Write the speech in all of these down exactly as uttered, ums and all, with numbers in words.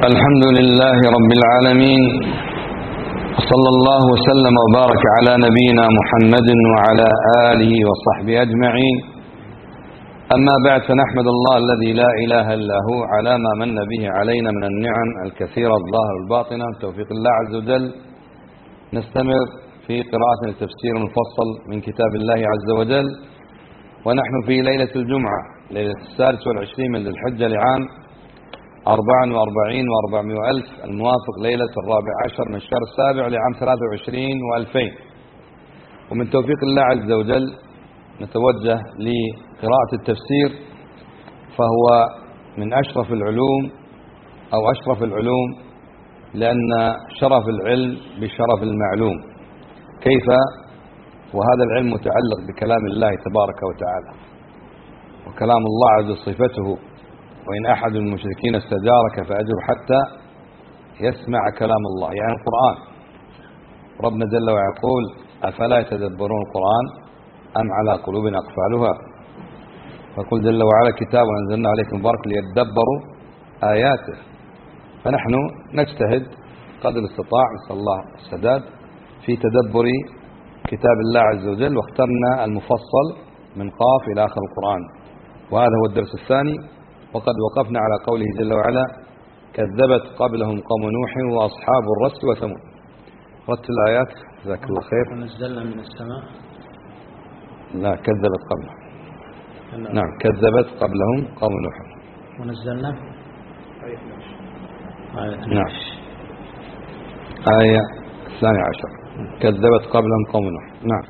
الحمد لله رب العالمين، صلى الله وسلم وبارك على نبينا محمد وعلى آله وصحبه أجمعين. أما بعد، فنحمد الله الذي لا إله إلا هو على ما من به علينا من النعم الكثيرة الظاهرة والباطنة بتوفيق الله عز وجل. نستمر في قراءة التفسير المفصل من كتاب الله عز وجل، ونحن في ليلة الجمعة، ليلة السادس والعشرين من ذي الحجة لعام أربع وأربعين وأربعمائة ألف، الموافق ليلة الرابع عشر من الشهر السابع لعام ثلاثة وعشرين وألفين. ومن توفيق الله عز وجل نتوجه لقراءة التفسير، فهو من أشرف العلوم أو أشرف العلوم، لأن شرف العلم بشرف المعلوم. كيف وهذا العلم متعلق بكلام الله تبارك وتعالى، وكلام الله عز صفته: وإن أحد المشركين استجارك فأجره حتى يسمع كلام الله، يعني القرآن. ربنا جل وعلا يقول: أفلا يتدبرون القرآن أم على قلوب أقفالها. فقل جل وعلا: كتاب أنزلنا عليكم مبارك ليتدبروا آياته. فنحن نجتهد قدر الاستطاع، نسأل الله السداد في تدبر كتاب الله عز وجل، واخترنا المفصل من قاف إلى آخر القرآن، وهذا هو الدرس الثاني. وقد وقفنا على قوله جل وعلا: كذبت قبلهم قوم نوح وأصحاب الرس وثمود. رتل الآيات جزاك الله خير. ونزلنا من السماء. لا، كذبت قبلهم. نعم، كذبت قبلهم قوم نوح. ونزلنا آية نعم، آية الثانية عشر، كذبت قبلهم قوم نوح. نعم.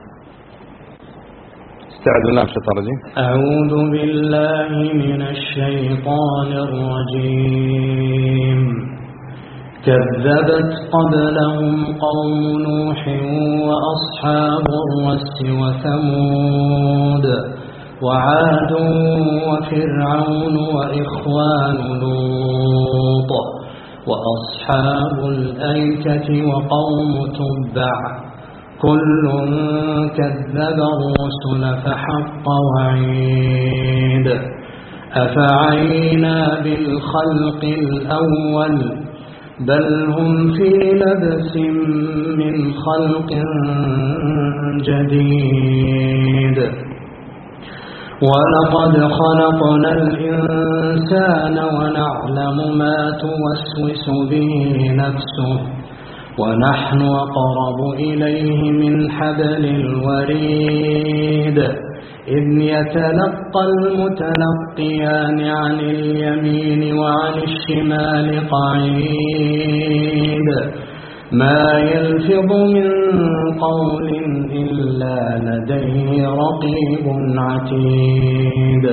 استعذ بالله من الشيطان الرجيم. أعوذ بالله من الشيطان الرجيم. كذبت قبلهم قوم نوح وأصحاب الرس وثمود وعاد وفرعون وإخوان لوط وأصحاب الأيكة وقوم تبع، كل كذب الرسل فحق وعيد. أفعينا بالخلق الأول بل هم في لبس من خلق جديد. ولقد خلقنا الإنسان ونعلم ما توسوس به نفسه ونحن أقرب إليه من حبل الوريد. إذ يتلقى المتلقيان عن اليمين وعن الشمال قعيد. ما يلفظ من قول إلا لديه رقيب عتيد.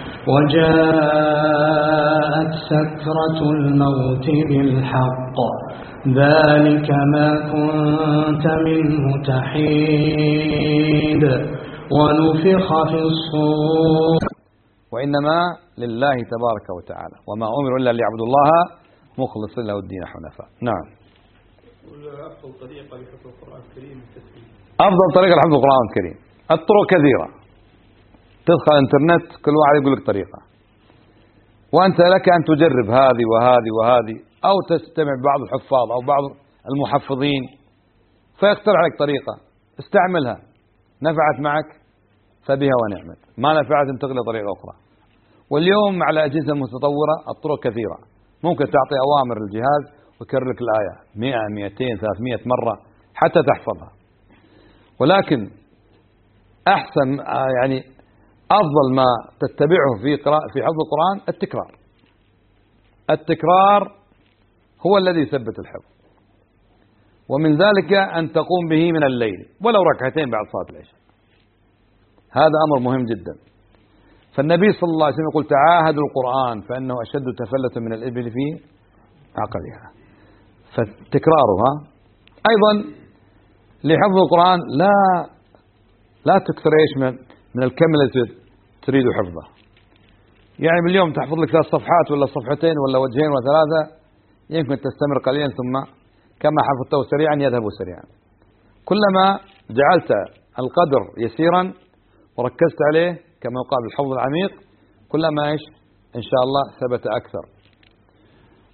وجاءت سكرة الموت بالحق، ذلك ما كنت منه تحيد. ونفخ في الصور. وإنما لله تبارك وتعالى، وما أمروا إلا ليعبدوا الله مخلصين له الدين حنفاء. نعم. أفضل طريقة لحفظ القرآن الكريم التسليم. أفضل طريقة لحفظ القرآن الكريم، الطرق كثيرة. تدخل الانترنت كل واحد يقول لك طريقة، وأنت لك أن تجرب هذه وهذه وهذه، أو تستمع بعض الحفاظ أو بعض المحفظين فيقترح لك طريقة، استعملها. نفعت معك فبها ونعمت، ما نفعت انتقل لطريقة أخرى. واليوم مع الأجهزة المتطورة الطرق كثيرة، ممكن تعطي أوامر للجهاز ويكرر لك الآية مئة مئتين ثلاثمئة مرة حتى تحفظها. ولكن أحسن يعني أفضل ما تتبعه في قراءة في حفظ القرآن التكرار. التكرار هو الذي يثبت الحفظ، ومن ذلك أن تقوم به من الليل ولو ركعتين بعد صلاة العشاء. هذا أمر مهم جدا. فالنبي صلى الله عليه وسلم يقول: تعاهدوا القرآن فإنه أشد تفلتا من الإبل في عقلها. فتكرارها أيضا لحفظ القرآن لا لا تكثر ايش من من الكم الذي تريد حفظه. يعني باليوم تحفظ لك ثلاث صفحات ولا صفحتين ولا وجهين ولا ثلاثة، يمكن تستمر قليلا ثم كما حفظته سريعا يذهب سريعا. كلما جعلت القدر يسيرا وركزت عليه كما يقال بالحفظ العميق، كلما ايش ان شاء الله ثبت اكثر.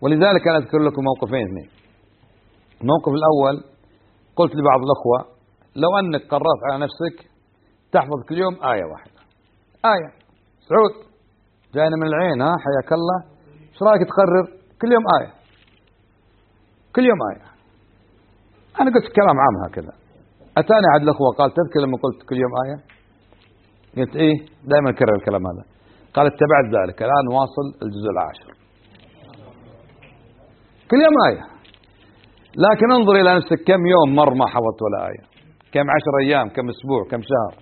ولذلك أنا أذكر لكم موقفين اثنين. الموقف الأول قلت لبعض الأخوة لو أنك قررت على نفسك تحفظ كل يوم آية واحدة، آية سعود جاينا من العين، ها حياك الله، ايش رايك تقرر كل يوم آية، كل يوم آية. أنا قلت كلام عام هكذا. أتاني أحد الأخوة قال تذكر لما قلت كل يوم آية؟ قلت إيه، دائما أكرر الكلام هذا. قال اتبعت ذلك، الآن واصل الجزء العاشر، كل يوم آية. لكن انظر إلى نفسك كم يوم مر ما حفظت ولا آية، كم عشر أيام، كم أسبوع، كم شهر.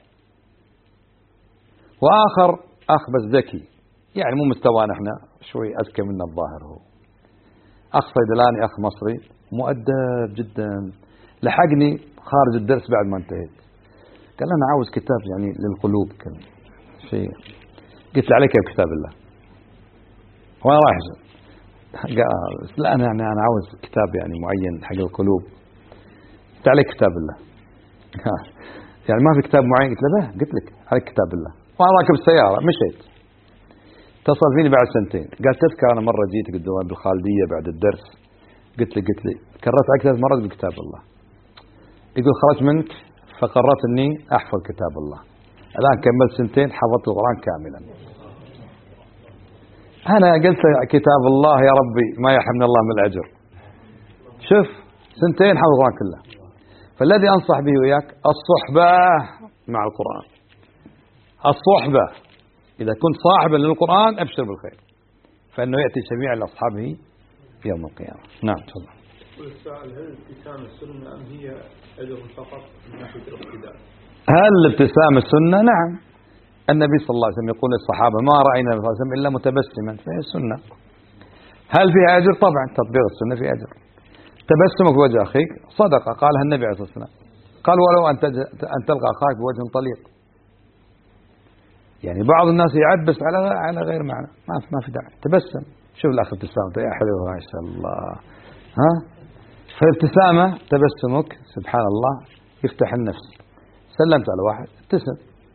وآخر أخ بس ذكي، يعني مو مستوانا احنا، شوي أذكى منا الظاهر. هو أخ صيدلاني، أخ مصري مؤدب جدا، لحقني خارج الدرس بعد ما انتهيت، قال أنا عاوز كتاب يعني للقلوب كذا شيء. قلت له عليك بكتاب الله، وأنا رايح قال لا أنا يعني أنا عاوز كتاب يعني معين حق القلوب. قلت عليك كتاب الله يعني ما في كتاب معين؟ قلت له لا، قلت لك عليك كتاب الله. وأنا راكب السيارة مشيت، اتصل فيني بعد سنتين قال تذكر أنا مرة جيتك الدوام بالخالدية بعد الدرس؟ قلت لي قلت لي كررت عليك ثلاث مرات بكتاب الله. يقول خرجت منك فقررت اني احفظ كتاب الله، الان كملت سنتين حفظت القرآن كاملا. انا قلت كتاب الله يا ربي ما يحرمني الله من الاجر. شوف سنتين حفظ القرآن كله. فالذي انصح به وياك الصحبة مع القرآن، الصحبة. اذا كنت صاحبا للقرآن ابشر بالخير، فانه ياتي جميعا لاصحابه في يوم القيامة. نعم تفضل. والسؤال هل ابتسام السنة أم هي أجر فقط من ناحية الاقتداء؟ هل الابتسام السنة؟ نعم. النبي صلى الله عليه وسلم يقول للصحابة ما رأينا النبي صلى الله عليه وسلم إلا متبسما، فهي سنة. هل فيها أجر؟ طبعا تطبيق السنة فيه أجر. تبسمك في وجه أخيك صدقة قالها النبي عليه الصلاة والسلام، قال ولو أن تلقى أخاك بوجه طليق. يعني بعض الناس يعبس على على غير معنى، ما في ما في داعي. تبسم، شوف الأخ ابتسامته يا حلو ما شاء الله، ها. فالابتسامة تبسمك سبحان الله يفتح النفس. سلمت على واحد ابتسم.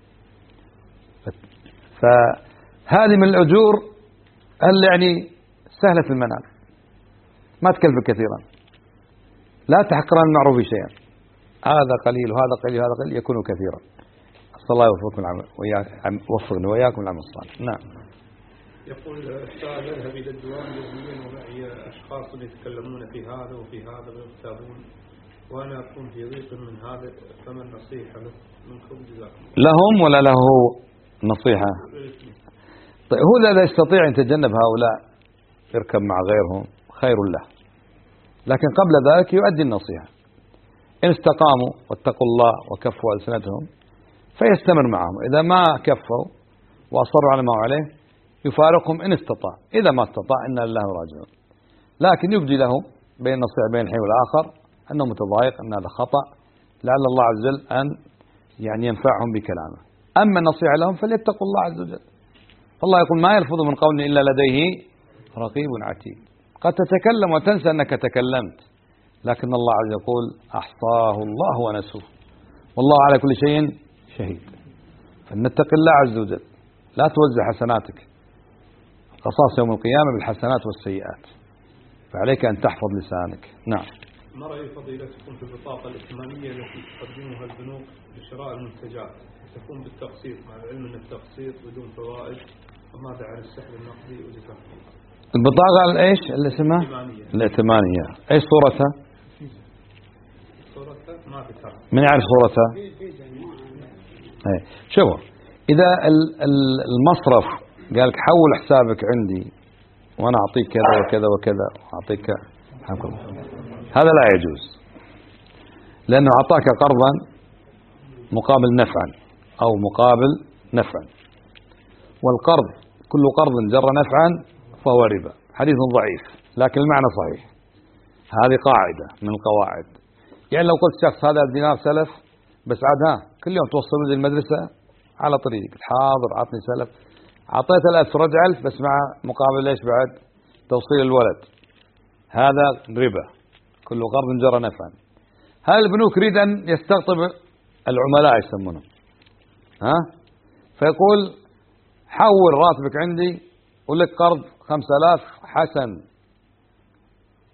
فهذه من الأجور اللي يعني سهلة في المنال، ما تكلفك كثيرا. لا تحقرن المعروف شيئا، هذا قليل وهذا قليل وهذا قليل يكون كثيرا. أسأل الله يوفقكم العمل وياك، وفقنا وياكم العمل الصالح. نعم. يقول السؤال يذهب إلى الديوان يوميا ومعي أشخاص يتكلمون في هذا وفي هذا ويغتابون، وأنا أكون في ضيق من هذا، فما النصيحة منكم جزاكم لهم ولا له نصيحة؟ طيب هو إذا يستطيع أن يتجنب هؤلاء يركب مع غيرهم خير له، لكن قبل ذلك يؤدي النصيحة. إن استقاموا واتقوا الله وكفوا ألسنتهم فيستمر معهم، إذا ما كفوا وأصروا على ما هو عليه يفارقهم إن استطاع، إذا ما استطاع إنا لله راجعون. لكن يبدي لهم بين النصيحة بين الحين والآخر أنه متضايق، أن هذا خطأ، لعل الله عز وجل أن يعني ينفعهم بكلامه. أما النصيحة لهم فليتقوا الله عز وجل. فالله يقول ما يلفظ من قول إلا لديه رقيب عتيد. قد تتكلم وتنسى أنك تكلمت، لكن الله عز وجل يقول أحصاه الله ونسوه والله على كل شيء شهيد. فنتق الله عز وجل، لا توزع حسناتك، قصاص يوم القيامة بالحسنات والسيئات، فعليك أن تحفظ لسانك. نعم. ما رأي فضيلتكم في البطاقة الائتمانية التي تقدمها البنوك لشراء المنتجات، تكون بالتقسيط مع العلم أن التقسيط بدون فوائد، وماذا عن السحب النقدي وزكاة؟ البطاقة الايش اللي اسمها؟ الائتمانية. الائتمانية، ايش صورتها؟ صورتها ما في تعرف. من يعرف صورتها؟ ايه شوف، إذا المصرف قال لك حول حسابك عندي وأنا أعطيك كذا وكذا وكذا وأعطيك هذا لا يجوز، لأنه أعطاك قرضا مقابل نفعا أو مقابل نفعا، والقرض كل قرض جر نفعا فهو ربا. حديث ضعيف لكن المعنى صحيح. هذه قاعدة من القواعد. يعني لو قلت شخص هذا الدينار سلف بس عاد ها كل يوم توصلوا لي المدرسة على طريق، حاضر عطني سلف، أعطيت الألف رجع ألف بس مع مقابل إيش بعد؟ توصيل الولد، هذا ربا. كل قرض جرى نفعا. هل البنوك يريد أن يستقطب العملاء يسمونه، ها؟ فيقول حول راتبك عندي ولك قرض خمسة آلاف حسن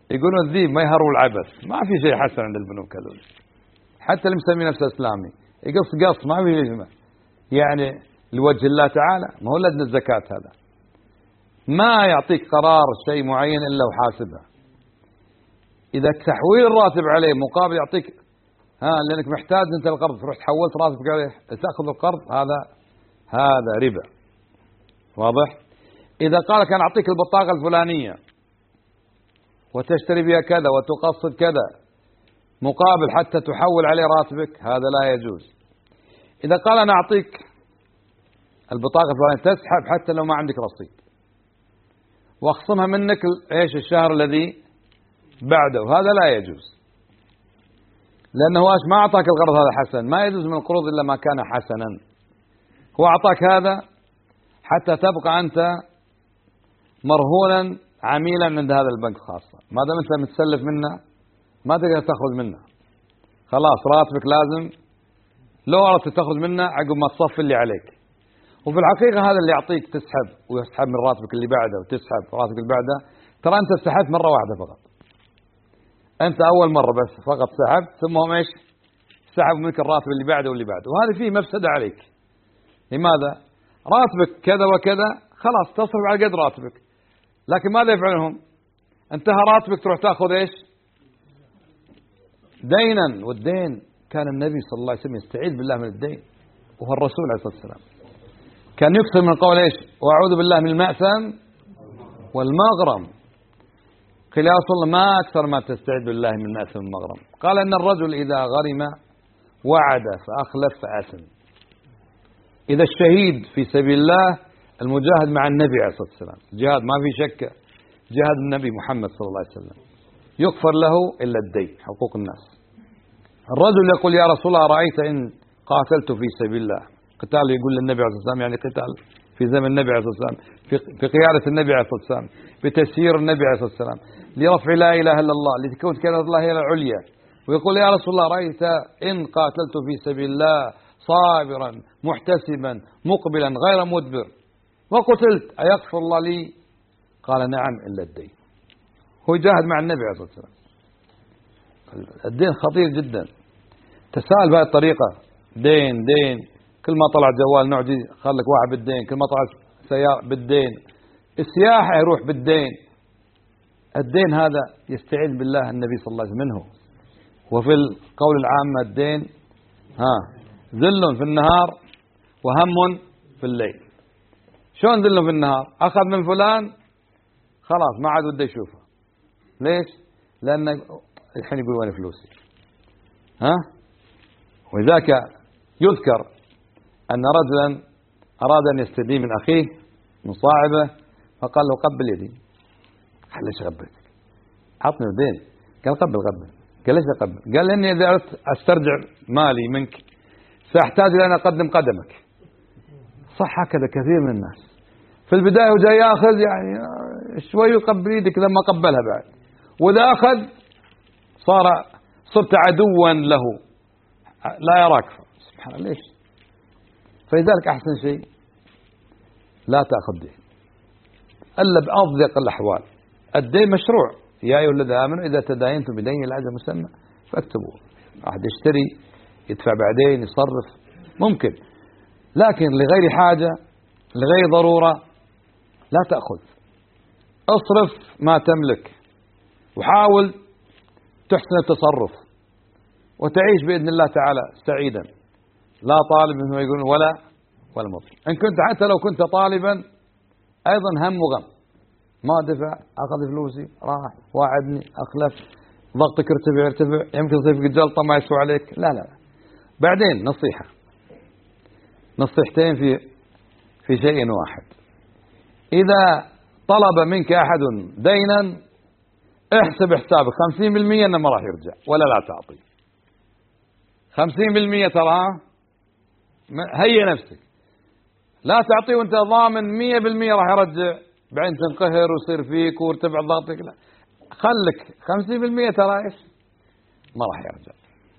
يقولون الذيب ما يهروا العبث، ما في شيء حسن عند البنوك هذول، حتى اللي مسمي نفسه إسلامي يقص قص ما في شيء يعني لوجه الله تعالى، ما هو لجنة الزكاة هذا، ما يعطيك قرار شيء معين إلا وحاسبها. إذا تحويل الراتب عليه مقابل يعطيك ها لأنك محتاج أنت القرض تروح تحولت راتبك عليه تأخذ القرض، هذا هذا ربا. واضح؟ إذا قال كان أعطيك البطاقة الفلانية وتشتري بها كذا وتقسط كذا مقابل حتى تحول عليه راتبك، هذا لا يجوز. إذا قال أنا أعطيك البطاقة الفلانية تسحب حتى لو ما عندك رصيد واخصمها منك ايش الشهر الذي بعده، هذا لا يجوز، لأنه ايش ما أعطاك القرض هذا حسن، ما يجوز من القروض إلا ما كان حسنا. هو أعطاك هذا حتى تبقى أنت مرهونا عميلا عند هذا البنك خاصة، ما دام أنت متسلف منه ما تقدر تأخذ منه، خلاص راتبك لازم لو أردت تأخذ منه عقب ما تصفي اللي عليك. وفي الحقيقة هذا اللي يعطيك تسحب ويسحب من راتبك اللي بعده وتسحب راتبك اللي بعده، ترى أنت سحبت مرة واحدة فقط، أنت أول مرة بس فقط سحبت، ثم هم إيش سحبوا منك الراتب اللي بعده واللي بعده، وهذا فيه مفسدة عليك. لماذا؟ راتبك كذا وكذا خلاص تصرف على قد راتبك، لكن ماذا يفعلون؟ انتهى راتبك تروح تأخذ إيش دينا، والدين كان النبي صلى الله عليه وسلم يستعيذ بالله من الدين، وهو الرسول عليه الصلاة والسلام كان يكثر من قول إيش وأعوذ بالله من المأثم والمغرم. قيل يا رسول الله ما أكثر ما تستعيذ بالله من المأثم والمغرم؟ قال إن الرجل إذا غرم وعد فأخلف فأثم. إذا الشهيد في سبيل الله المجاهد مع النبي عليه الصلاة والسلام، الجهاد ما في شك جهاد النبي محمد صلى الله عليه وسلم، يغفر له إلا الدين حقوق الناس. الرجل يقول يا رسول الله رأيت إن قاتلت في سبيل الله، قتال يقول للنبي عليه الصلاة والسلام يعني قتال في زمن النبي عليه الصلاة والسلام، في في قيادة النبي عليه الصلاة والسلام، بتسيير النبي عليه الصلاة والسلام، لرفع لا إله إلا الله، لتكون كلمة الله هي العليا. ويقول يا رسول الله رأيت إن قاتلت في سبيل الله صابرا محتسبا مقبلا غير مدبر وقتلت أيغفر الله لي؟ قال نعم إلا الدين. هو يجاهد مع النبي عليه الصلاة والسلام. الدين خطير جدا، تساءل بهذه الطريقة دين دين، كل ما طلع جوال نعجي خلك واحد بالدين، كل ما طلع سيارة بالدين، السياحة يروح بالدين. الدين هذا يستعيذ بالله النبي صلى الله عليه وسلم منه. وفي القول العام الدين ها ذل في النهار وهم في الليل. شلون ذل في النهار؟ أخذ من فلان خلاص ما عاد وده يشوفه، ليش؟ لأن الحين يقول وين فلوسي؟ ها؟ ولذلك يذكر أن رجلا أراد أن يستدين من أخيه من صاحبه، فقال له قبل يدي. قال ليش قبلتك؟ عطني الدين. قال قبل قبل. قال ليش أقبل؟ قال لأني إذا أردت أسترجع مالي منك سأحتاج إلى أن أقدم قدمك. صح هكذا كثير من الناس في البداية وجاي يأخذ يعني شوي يقبل يدك لما قبلها بعد، وإذا أخذ صار صرت عدوا له لا يراك. سبحان الله ليش؟ فلذلك أحسن شيء لا تأخذ دين إلا بأضيق الأحوال. الدين مشروع، يا أيها الذين آمنوا إذا تداينتم بدين إلى أجل مسمى فاكتبوه. أحد يشتري يدفع بعدين يصرف ممكن، لكن لغير حاجة لغير ضرورة لا تأخذ. اصرف ما تملك وحاول تحسن التصرف وتعيش بإذن الله تعالى سعيدا، لا طالب مثل يقولون ولا ولا مطلب. إن كنت حتى لو كنت طالبا أيضا هم وغم، ما دفع أخذ فلوسي راح وعدني أخلف ضغطك ارتفع ارتفع يمكن يصيبك جلطة ما يسوى عليك. لا لا بعدين نصيحة نصيحتين في في شيء واحد. إذا طلب منك أحد دينا احسب حسابك خمسين بالمئة إنه ما راح يرجع ولا لا تعطي. خمسين بالمئة ترى هيئ نفسك، لا تعطي وانت ضامن مئة بالمئة راح يرجع، بعدين تنقهر ويصير فيك وارتفع ضغطك. لا خلك خمسين بالمئة ترى ايش ما راح يرجع.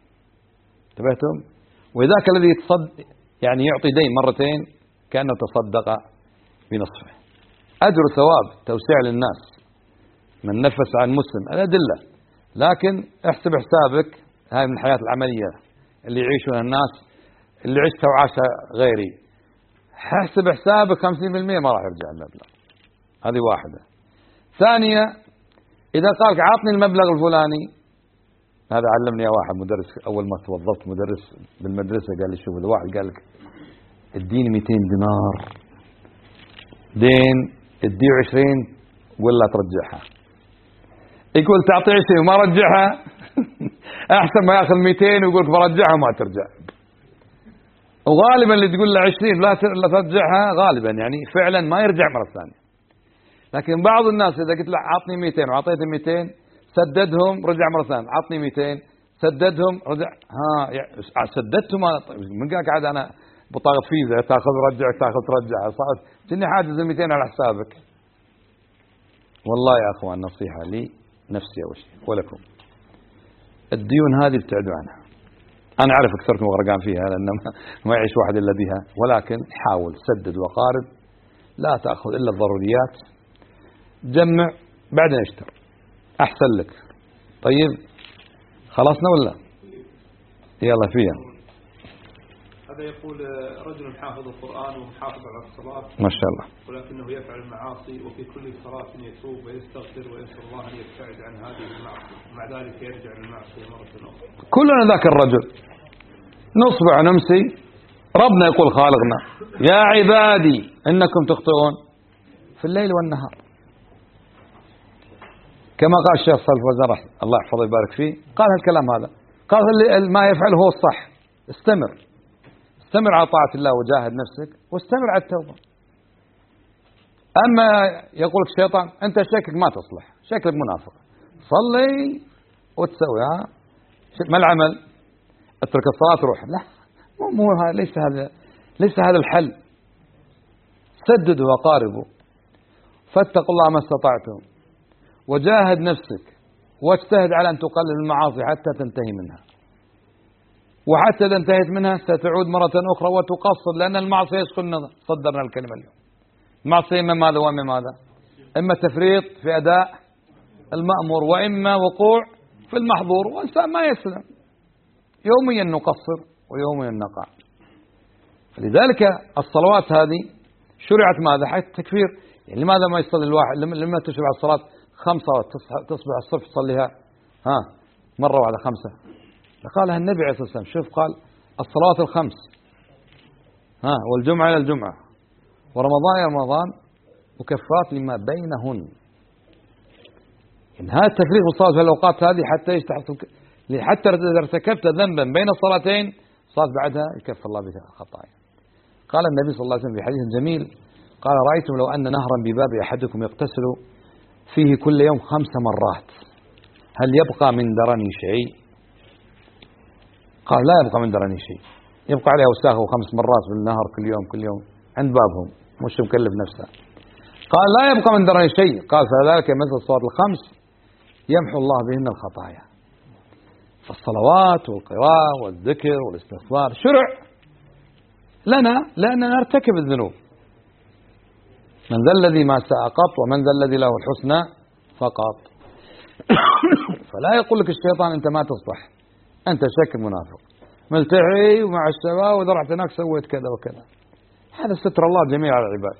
انتبهتم؟ وذاك الذي يتصد يعني يعطي دين مرتين كأنه تصدق بنصفه. أجر ثواب توسيع للناس، من نفس عن مسلم الأدلة، لكن احسب حسابك، هاي من الحياة العملية اللي يعيشونها الناس اللي عشتها وعاشها غيري. احسب حسابك خمسين بالمئة ما راح يرجع المبلغ. هذه واحدة. ثانية، إذا قالك عطني المبلغ الفلاني، هذا علمني واحد مدرس أول ما توظفت مدرس بالمدرسة، قال لي شوف إذا واحد قال لك اديني مئتين دينار دين اديه عشرين ولا ترجعها، يقول تعطي عشرين وما رجعها أحسن ما يأخذ مئتين ويقولك برجعها وما ترجع. وغالبا اللي تقول له عشرين لا ترجعها غالبا يعني فعلا ما يرجع مرة ثانية. لكن بعض الناس إذا قلت له عطني مئتين وعطيته مئتين سددهم رجع مرة ثانية، عطني مئتين سددهم رجع، ها سددتهم من قال قاعد أنا بطاقة فيزا تاخذ رجع تاخذ ترجع، صارت كني حاجز مئتين على حسابك. والله يا أخوان نصيحة لي نفسي أول شيء ولكم، الديون هذه ابتعدوا عنها. أنا أعرف أكثركم غرقان فيها لأن ما يعيش واحد إلا بها، ولكن حاول سدد وقارب، لا تأخذ إلا الضروريات، جمع بعدين اشتر أحسن لك. طيب خلصنا ولا يلا فيها؟ هذا يقول رجل حافظ القرآن ومحافظ على الصلاة ما شاء الله، ولكنه يفعل المعاصي وفي كل صلاة يتوب ويستغفر ويسأل الله أن يبتعد عن هذه المعصية، ومع ذلك يرجع للمعصية مرة أخرى. كلنا ذاك الرجل نصبح نمسي، ربنا يقول خالقنا يا عبادي إنكم تخطئون في الليل والنهار، كما قال الشيخ صالح الفوزان الله يحفظه ويبارك فيه، قال هالكلام هذا، قال ما يفعله هو الصح، استمر استمر على طاعة الله وجاهد نفسك واستمر على التوبة. أما يقول الشيطان أنت شكلك ما تصلح، شكلك منافق، صلي وتسوي ها ما العمل؟ اترك الصلاة روح، لا مو مو هذا، ليس هذا ليس هذا الحل. سددوا وقاربوا، فاتقوا الله ما استطعتم، وجاهد نفسك واجتهد على أن تقلل المعاصي حتى تنتهي منها، وحتى إذا انتهيت منها ستعود مرة أخرى وتقصر، لأن المعصية يسخن صدرنا الكلمة اليوم. المعصية إما ماذا وإما ماذا؟ إما تفريط في أداء المأمور، وإما وقوع في المحظور، والإنسان ما يسلم، يوميا نقصر ويوميا نقع. فلذلك الصلوات هذه شرعت ماذا؟ حتى التكفير. يعني لماذا ما يصلي الواحد لما تشرع الصلاة خمسة تصبح الصبح تصليها ها مرة واحدة خمسة؟ قالها النبي عليه الصلاة والسلام، شوف قال الصلوات الخمس ها والجمعة إلى الجمعة ورمضان إلى رمضان مكفرات لما بينهن. إن هذا التفريق بالصلاة في الأوقات هذه حتى يستحصل، حتى إذا ارتكبت ذنبا بين الصلاتين صلاة بعدها يكفر الله بها الخطايا. قال النبي صلى الله عليه وسلم في حديث جميل، قال رأيتم لو أن نهرا بباب أحدكم يغتسل فيه كل يوم خمس مرات هل يبقى من درني شيء؟ قال لا يبقى من درني شيء، يبقى عليه أوساخه خمس مرات بالنهر كل يوم كل يوم عند بابهم، مش مكلف نفسه. قال لا يبقى من درني شيء، قال فذلك مثل الصلوات الخمس يمحو الله بهن الخطايا. فالصلوات والقراءة والذكر والاستغفار شرع لنا لأننا نرتكب الذنوب. من ذا الذي ما ساء قط ومن ذا الذي له الحسنى فقط. فلا يقول لك الشيطان أنت ما تصلح، أنت شكل منافق ملتحي ومع الشباب وإذا رحت هناك سويت كذا وكذا. هذا ستر الله جميع على العباد.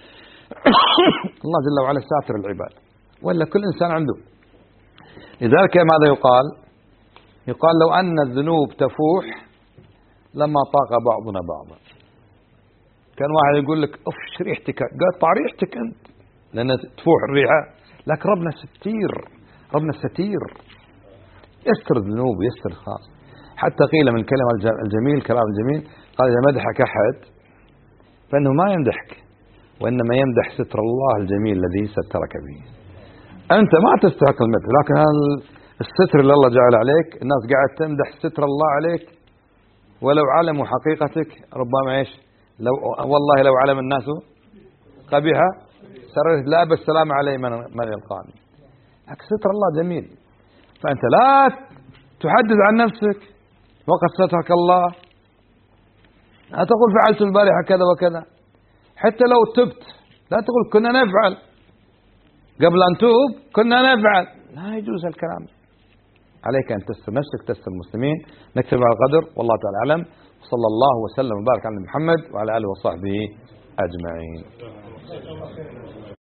الله جل وعلا ساتر العباد، ولا كل إنسان عنده. لذلك ماذا يقال؟ يقال لو أن الذنوب تفوح لما طاق بعضنا بعضا. كان واحد يقول لك أف ريحتك، قال طع ريحتك أنت لأن تفوح الريحة، لكن ربنا ستير، ربنا ستير يستر الذنوب ويستر الخاص. حتى قيل من الكلام الجميل كلام الجميل، قال إذا مدحك أحد فإنه ما يمدحك وإنما يمدح ستر الله الجميل الذي سترك به. أنت ما تستحق المدح، لكن الستر اللي الله جعل عليك، الناس قاعد تمدح ستر الله عليك، ولو علموا حقيقتك ربما إيش لو والله لو علم الناس قبيحة سررت لا بالسلام علي من من يلقاني. لكن ستر الله جميل، فأنت لا تحدث عن نفسك وقد سترك الله، لا تقول فعلت البارحة كذا وكذا، حتى لو تبت لا تقول كنا نفعل، قبل أن توب كنا نفعل. لا يجوز الكلام. عليك أن تستر نفسك، تستر المسلمين. نكتب على القدر، والله تعالى أعلم. صلى الله وسلم وبارك على محمد وعلى آله وصحبه أجمعين.